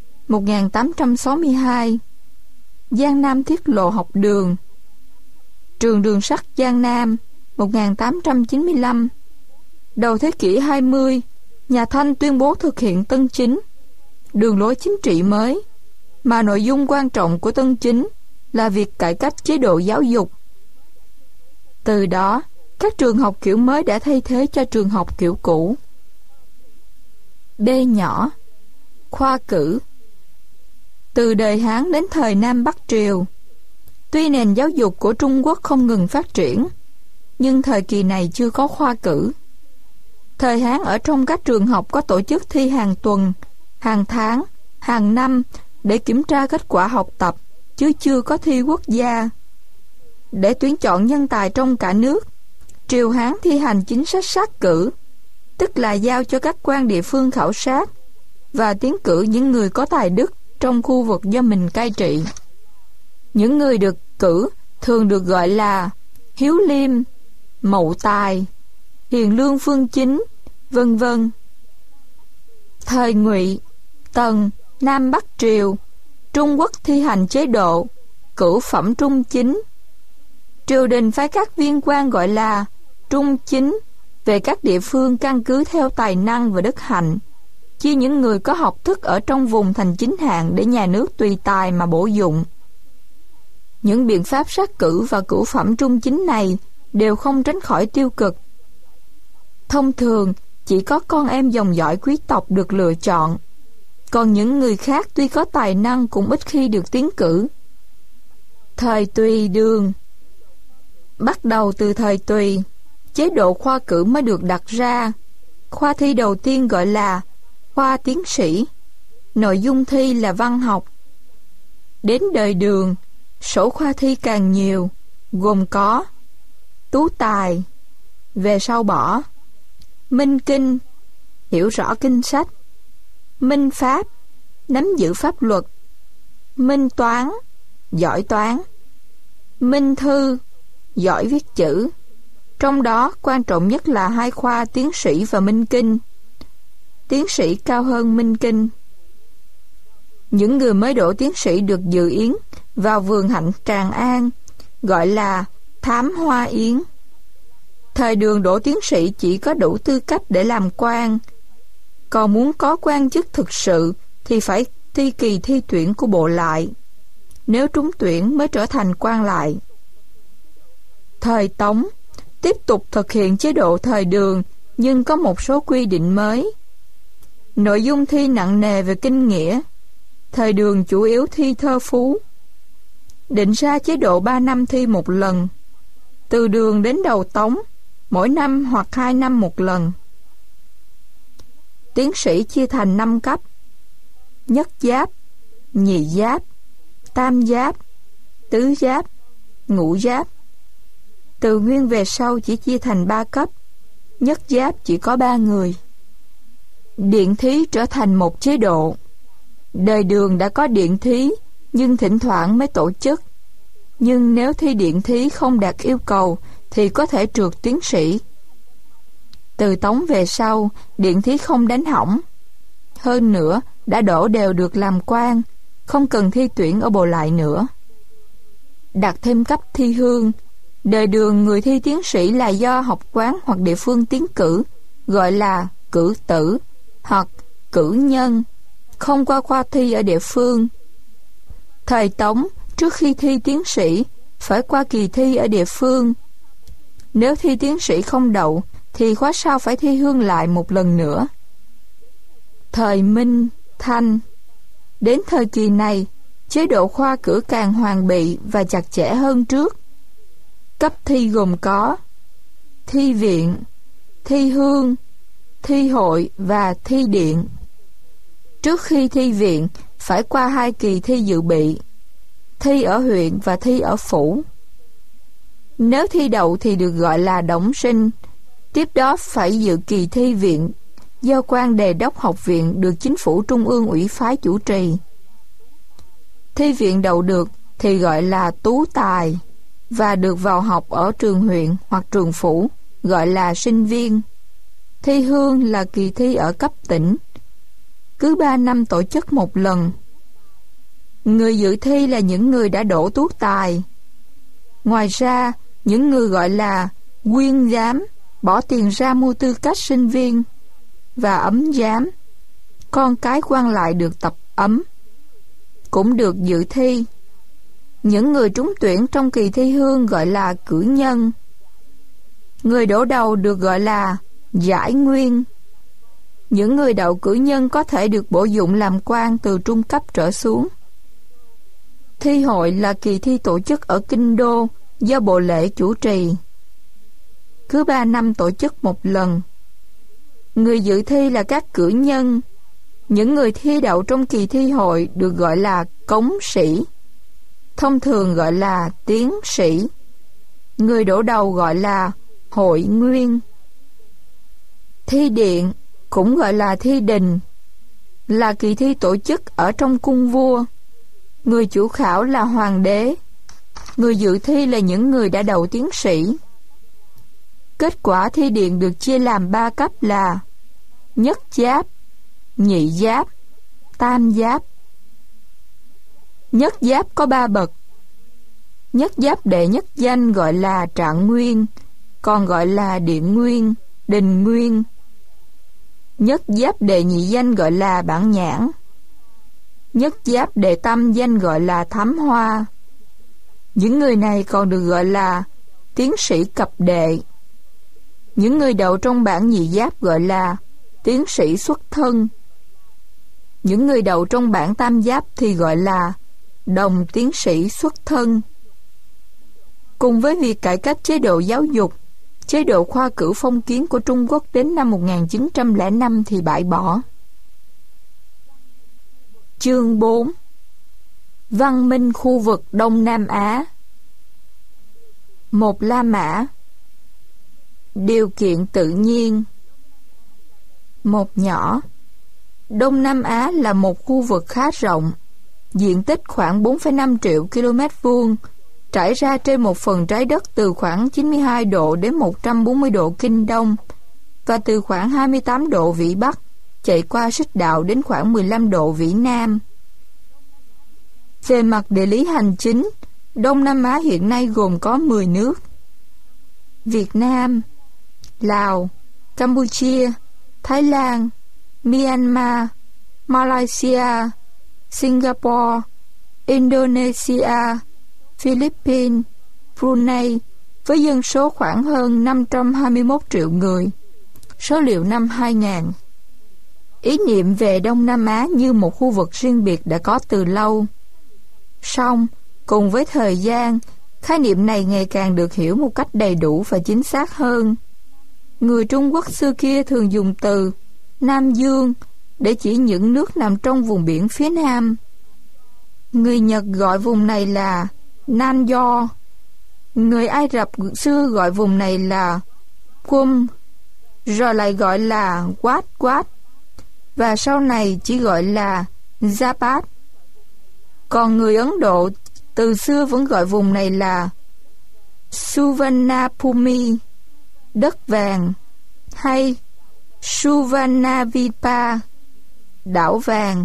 1862, Giang Nam Thiết Lộ học đường, trường đường sắt Giang Nam 1895. Đầu thế kỷ 20, nhà Thanh tuyên bố thực hiện Tân Chính, đường lối chính trị mới, mà nội dung quan trọng của Tân Chính là việc cải cách chế độ giáo dục. Từ đó, các trường học kiểu mới đã thay thế cho trường học kiểu cũ. B nhỏ, khoa cử. Từ đời Hán đến thời Nam Bắc Triều, tuy nền giáo dục của Trung Quốc không ngừng phát triển, nhưng thời kỳ này chưa có khoa cử. Thời Hán ở trong các trường học có tổ chức thi hàng tuần, hàng tháng, hàng năm để kiểm tra kết quả học tập, chứ chưa có thi quốc gia. Để tuyển chọn nhân tài trong cả nước, Triều Hán thi hành chính sách sát cử, tức là giao cho các quan địa phương khảo sát và tiến cử những người có tài đức trong khu vực do mình cai trị. Những người được cử thường được gọi là hiếu liêm, mậu tài, hiền lương phương chính, vân vân. Thời Ngụy, Tần, Nam Bắc Triều, Trung Quốc thi hành chế độ cửu phẩm trung chính. Triều đình phái các viên quan gọi là trung chính về các địa phương căn cứ theo tài năng và đức hạnh, chia những người có học thức ở trong vùng thành chính hạng để nhà nước tùy tài mà bổ dụng. Những biện pháp sát cử và cửu phẩm trung chính này đều không tránh khỏi tiêu cực. Thông thường, chỉ có con em dòng dõi quý tộc được lựa chọn, còn những người khác tuy có tài năng cũng ít khi được tiến cử. Thời Tùy Đường. Bắt đầu từ thời Tùy, chế độ khoa cử mới được đặt ra. Khoa thi đầu tiên gọi là khoa tiến sĩ, nội dung thi là văn học. Đến đời Đường, số khoa thi càng nhiều, gồm có tú tài, về sau bỏ, minh kinh, hiểu rõ kinh sách, minh pháp, nắm giữ pháp luật, minh toán, giỏi toán, minh thư, giỏi viết chữ. Trong đó quan trọng nhất là 2 khoa tiến sĩ và minh kinh. Tiến sĩ cao hơn minh kinh. Những người mới đỗ tiến sĩ được dự yến vào vườn hạnh Tràng An, gọi là thám hoa yến. Thời Đường đỗ tiến sĩ chỉ có đủ tư cách để làm quan, còn muốn có quan chức thực sự thì phải thi kỳ thi tuyển của bộ lại. Nếu trúng tuyển mới trở thành quan lại. Thời Tống tiếp tục thực hiện chế độ thời Đường, nhưng có một số quy định mới. Nội dung thi nặng nề về kinh nghĩa. Thời Đường chủ yếu thi thơ phú. định ra chế độ 3 năm thi một lần, từ Đường đến đầu Tống, mỗi năm hoặc 2 năm một lần. Tiến sĩ chia thành 5 cấp: nhất giáp, nhị giáp, tam giáp, tứ giáp, ngũ giáp. Từ Nguyên về sau chỉ chia thành 3 cấp, nhất giáp chỉ có 3 người. Điện thí trở thành một chế độ. Đời Đường đã có điện thí, nhưng thỉnh thoảng mới tổ chức. Nhưng nếu thi điện thí không đạt yêu cầu thì có thể trượt tiến sĩ. Từ Tống về sau, điện thí không đánh hỏng. Hơn nữa, đã đổ đều được làm quan, không cần thi tuyển ở bộ lại nữa. Đặt thêm cấp thi hương. Đời Đường người thi tiến sĩ là do học quán hoặc địa phương tiến cử, gọi là cử tử hoặc cử nhân, không qua khoa thi ở địa phương. Thời Tống, trước khi thi tiến sĩ, phải qua kỳ thi ở địa phương. Nếu thi tiến sĩ không đậu, thì khóa sau phải thi hương lại một lần nữa. Thời Minh, Thanh. Đến thời kỳ này, chế độ khoa cử càng hoàn bị và chặt chẽ hơn trước. Cấp thi gồm có thi viện, thi hương, thi hội và thi điện. Trước khi thi viện, phải qua 2 kỳ thi dự bị, thi ở huyện và thi ở phủ. Nếu thi đậu thì được gọi là đổng sinh. Tiếp đó phải dự kỳ thi viện, do quan đề đốc học viện được chính phủ trung ương ủy phái chủ trì. Thi viện đậu được thì gọi là tú tài, và được vào học ở trường huyện hoặc trường phủ, gọi là sinh viên. Thi hương là kỳ thi ở cấp tỉnh, cứ 3 năm tổ chức một lần. Người dự thi là những người đã đỗ tú tài. Ngoài ra, những người gọi là quyên giám bỏ tiền ra mua tư cách sinh viên, và ấm giám, con cái quan lại được tập ấm, cũng được dự thi. Những người trúng tuyển trong kỳ thi hương gọi là cử nhân. Người đổ đầu được gọi là giải nguyên. Những người đậu cử nhân có thể được bổ dụng làm quan từ trung cấp trở xuống. Thi hội là kỳ thi tổ chức ở kinh đô do bộ lễ chủ trì, cứ 3 năm tổ chức một lần. Người dự thi là các cử nhân. Những người thi đậu trong kỳ thi hội được gọi là cống sĩ, thông thường gọi là tiến sĩ. Người đổ đầu gọi là hội nguyên. Thi điện, cũng gọi là thi đình, là kỳ thi tổ chức ở trong cung vua. Người chủ khảo là hoàng đế. Người dự thi là những người đã đậu tiến sĩ. Kết quả thi điện được chia làm 3 cấp là nhất giáp, nhị giáp, tam giáp. Nhất giáp có 3 bậc. Nhất giáp đệ nhất danh gọi là trạng nguyên, còn gọi là điện nguyên, đình nguyên. Nhất giáp đệ nhị danh gọi là bản nhãn. Nhất giáp đệ tam danh gọi là thám hoa. Những người này còn được gọi là tiến sĩ cập đệ. Những người đậu trong bảng nhị giáp gọi là tiến sĩ xuất thân. Những người đậu trong bảng tam giáp thì gọi là đồng tiến sĩ xuất thân. Cùng với việc cải cách chế độ giáo dục, chế độ khoa cử phong kiến của Trung Quốc đến năm 1905 thì bãi bỏ. Chương 4. Văn minh khu vực Đông Nam Á. 1. La Mã. Điều kiện tự nhiên. 1 nhỏ. Đông Nam Á là một khu vực khá rộng, diện tích khoảng 4,5 triệu km vuông, trải ra trên một phần trái đất từ khoảng 92 độ đến 140 độ kinh đông và từ khoảng 28 độ vĩ Bắc chạy qua xích đạo đến khoảng 15 độ vĩ Nam. Về mặt địa lý hành chính, Đông Nam Á hiện nay gồm có 10 nước: Việt Nam, Lào, Campuchia, Thái Lan, Myanmar, Malaysia, Singapore, Indonesia, Philippines, Brunei, với dân số khoảng hơn 521 triệu người. Số liệu năm 2000. Ý niệm về Đông Nam Á như một khu vực riêng biệt đã có từ lâu. Song, Cùng với thời gian, khái niệm này ngày càng được hiểu một cách đầy đủ và chính xác hơn. Người Trung Quốc xưa kia thường dùng từ Nam Dương để chỉ những nước nằm trong vùng biển phía Nam. Người Nhật gọi vùng này là Nam Do. Người Ai Rập xưa gọi vùng này là Qum, rồi lại gọi là Wat Wat, và sau này chỉ gọi là Japat. Còn người Ấn Độ từ xưa vẫn gọi vùng này là Suvarnabhumi, đất vàng, hay Suvarnavipa, đảo vàng.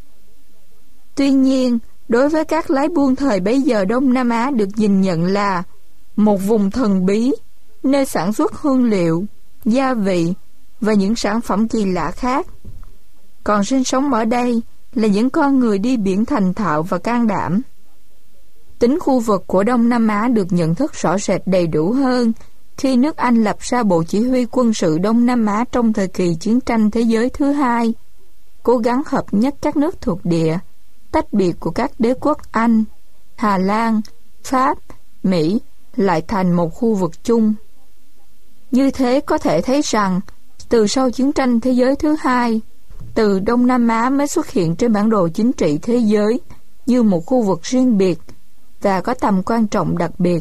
Tuy nhiên, đối với các lái buôn thời bấy giờ, Đông Nam Á được nhìn nhận là một vùng thần bí, nơi sản xuất hương liệu, gia vị và những sản phẩm kỳ lạ khác. Còn sinh sống ở đây là những con người đi biển thành thạo và can đảm. Tính khu vực của Đông Nam Á được nhận thức rõ rệt đầy đủ hơn khi nước Anh lập ra Bộ Chỉ huy Quân sự Đông Nam Á trong thời kỳ Chiến tranh Thế giới thứ hai, cố gắng hợp nhất các nước thuộc địa, tách biệt của các đế quốc Anh, Hà Lan, Pháp, Mỹ lại thành một khu vực chung. Như thế có thể thấy rằng, từ sau Chiến tranh Thế giới thứ hai, từ Đông Nam Á mới xuất hiện trên bản đồ chính trị thế giới như một khu vực riêng biệt và có tầm quan trọng đặc biệt.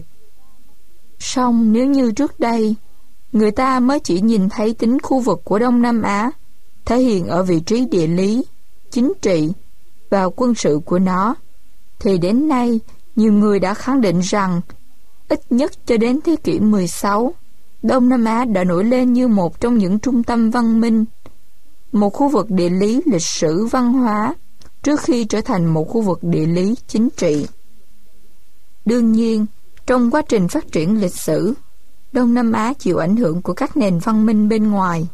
Song nếu như trước đây, người ta mới chỉ nhìn thấy tính khu vực của Đông Nam Á thể hiện ở vị trí địa lý, chính trị và quân sự của nó, thì đến nay nhiều người đã khẳng định rằng ít nhất cho đến thế kỷ 16, Đông Nam Á đã nổi lên như một trong những trung tâm văn minh, một khu vực địa lý lịch sử văn hóa trước khi trở thành một khu vực địa lý chính trị. Đương nhiên, trong quá trình phát triển lịch sử, Đông Nam Á chịu ảnh hưởng của các nền văn minh bên ngoài.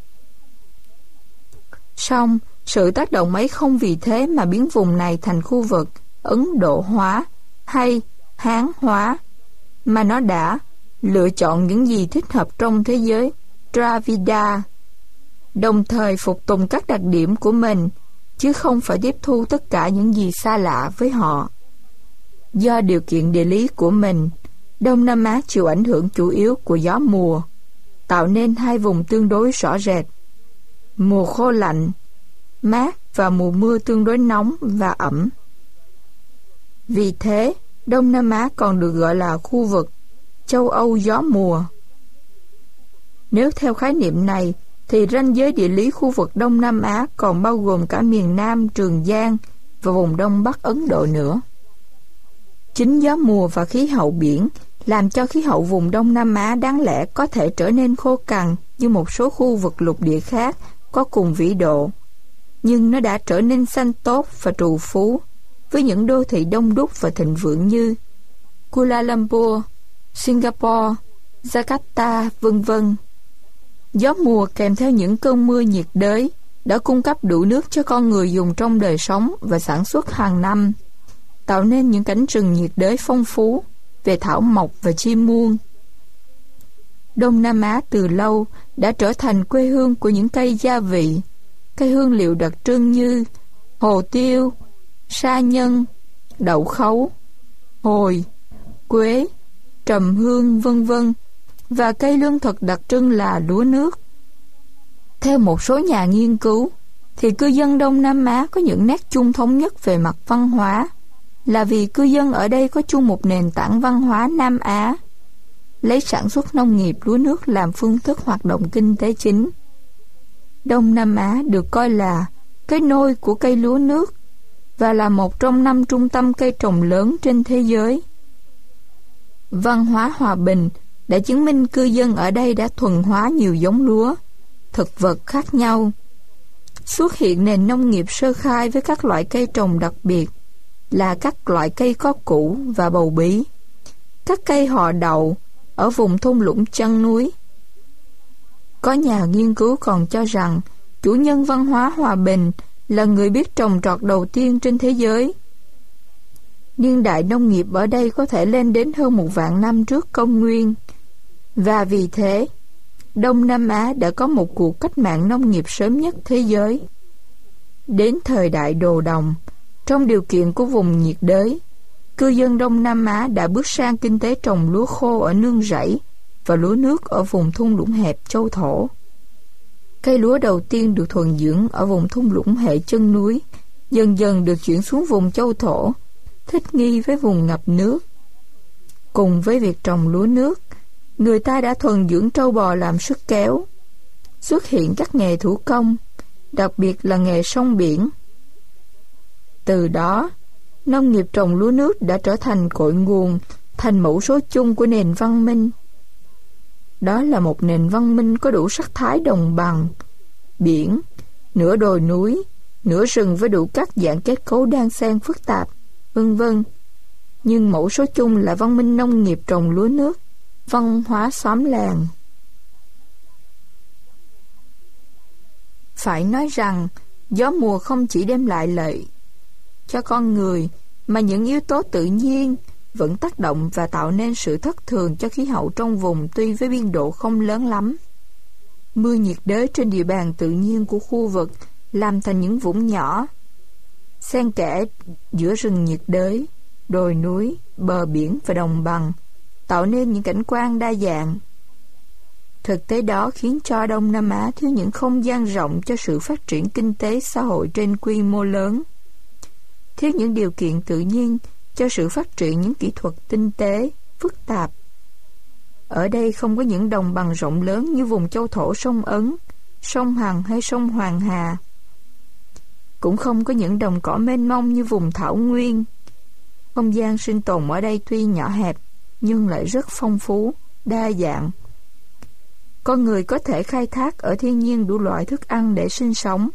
Song, sự tác động ấy không vì thế mà biến vùng này thành khu vực Ấn Độ hóa hay Hán hóa, mà nó đã lựa chọn những gì thích hợp trong thế giới Dravida, đồng thời phục tùng các đặc điểm của mình, chứ không phải tiếp thu tất cả những gì xa lạ với họ. Do điều kiện địa lý của mình, Đông Nam Á chịu ảnh hưởng chủ yếu của gió mùa, tạo nên hai vùng tương đối rõ rệt: mùa khô lạnh, mát và mùa mưa tương đối nóng và ẩm. Vì thế, Đông Nam Á còn được gọi là khu vực châu Âu gió mùa. Nếu theo khái niệm này, thì ranh giới địa lý khu vực Đông Nam Á còn bao gồm cả miền Nam Trường Giang và vùng Đông Bắc Ấn Độ nữa. Chính gió mùa và khí hậu biển làm cho khí hậu vùng Đông Nam Á đáng lẽ có thể trở nên khô cằn như một số khu vực lục địa khác có cùng vĩ độ, nhưng nó đã trở nên xanh tốt và trù phú, với những đô thị đông đúc và thịnh vượng như Kuala Lumpur, Singapore, Jakarta, v.v. Gió mùa kèm theo những cơn mưa nhiệt đới đã cung cấp đủ nước cho con người dùng trong đời sống và sản xuất hàng năm, tạo nên những cánh rừng nhiệt đới phong phú về thảo mộc và chim muông. Đông Nam Á từ lâu đã trở thành quê hương của những cây gia vị, cây hương liệu đặc trưng như hồ tiêu, sa nhân, đậu khấu, hồi, quế, trầm hương, v.v. và cây lương thực đặc trưng là lúa nước. Theo một số nhà nghiên cứu, thì cư dân Đông Nam Á có những nét chung thống nhất về mặt văn hóa, là vì cư dân ở đây có chung một nền tảng văn hóa Nam Á, lấy sản xuất nông nghiệp lúa nước làm phương thức hoạt động kinh tế chính. Đông Nam Á được coi là cái nôi của cây lúa nước và là một trong 5 trung tâm cây trồng lớn trên thế giới. Văn hóa hòa bình đã chứng minh cư dân ở đây đã thuần hóa nhiều giống lúa, thực vật khác nhau. Xuất hiện nền nông nghiệp sơ khai với các loại cây trồng đặc biệt là các loại cây có củ và bầu bí, các cây họ đậu ở vùng thung lũng chân núi. Có nhà nghiên cứu còn cho rằng chủ nhân văn hóa hòa bình là người biết trồng trọt đầu tiên trên thế giới. Niên đại nông nghiệp ở đây có thể lên đến hơn 1.000 năm trước công nguyên, và vì thế Đông Nam Á đã có một cuộc cách mạng nông nghiệp sớm nhất thế giới. Đến thời đại đồ đồng, trong điều kiện của vùng nhiệt đới, cư dân Đông Nam Á đã bước sang kinh tế trồng lúa khô ở nương rẫy và lúa nước ở vùng thung lũng hẹp châu thổ. Cây lúa đầu tiên được thuần dưỡng ở vùng thung lũng hệ chân núi, dần dần được chuyển xuống vùng châu thổ, thích nghi với vùng ngập nước. Cùng với việc trồng lúa nước, người ta đã thuần dưỡng trâu bò làm sức kéo. Xuất hiện các nghề thủ công, đặc biệt là nghề sông biển. Từ đó, nông nghiệp trồng lúa nước đã trở thành cội nguồn, thành mẫu số chung của nền văn minh. Đó là một nền văn minh có đủ sắc thái đồng bằng, biển, nửa đồi núi, nửa rừng với đủ các dạng kết cấu đan xen phức tạp, vân vân. Nhưng mẫu số chung là văn minh nông nghiệp trồng lúa nước, văn hóa xóm làng. Phải nói rằng, gió mùa không chỉ đem lại lợi cho con người, mà những yếu tố tự nhiên vẫn tác động và tạo nên sự thất thường cho khí hậu trong vùng tuy với biên độ không lớn lắm. Mưa nhiệt đới trên địa bàn tự nhiên của khu vực làm thành những vũng nhỏ, xen kẽ giữa rừng nhiệt đới, đồi núi, bờ biển và đồng bằng, tạo nên những cảnh quan đa dạng. Thực tế đó khiến cho Đông Nam Á thiếu những không gian rộng cho sự phát triển kinh tế xã hội trên quy mô lớn, thiếu những điều kiện tự nhiên cho sự phát triển những kỹ thuật tinh tế, phức tạp. Ở đây không có những đồng bằng rộng lớn như vùng châu thổ sông Ấn, sông Hằng hay sông Hoàng Hà. Cũng không có những đồng cỏ mênh mông như vùng thảo nguyên. Không gian sinh tồn ở đây tuy nhỏ hẹp, nhưng lại rất phong phú, đa dạng. Con người có thể khai thác ở thiên nhiên đủ loại thức ăn để sinh sống.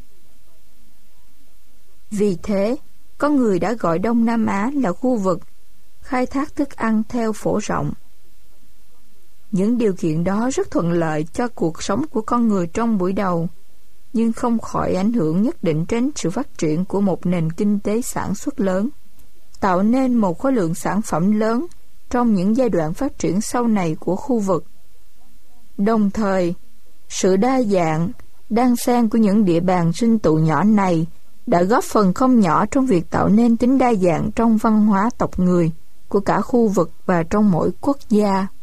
Vì thế, con người đã gọi Đông Nam Á là khu vực khai thác thức ăn theo phổ rộng. Những điều kiện đó rất thuận lợi cho cuộc sống của con người trong buổi đầu, nhưng không khỏi ảnh hưởng nhất định đến sự phát triển của một nền kinh tế sản xuất lớn, tạo nên một khối lượng sản phẩm lớn trong những giai đoạn phát triển sau này của khu vực. Đồng thời, sự đa dạng, đan xen của những địa bàn sinh tụ nhỏ này đã góp phần không nhỏ trong việc tạo nên tính đa dạng trong văn hóa tộc người của cả khu vực và trong mỗi quốc gia.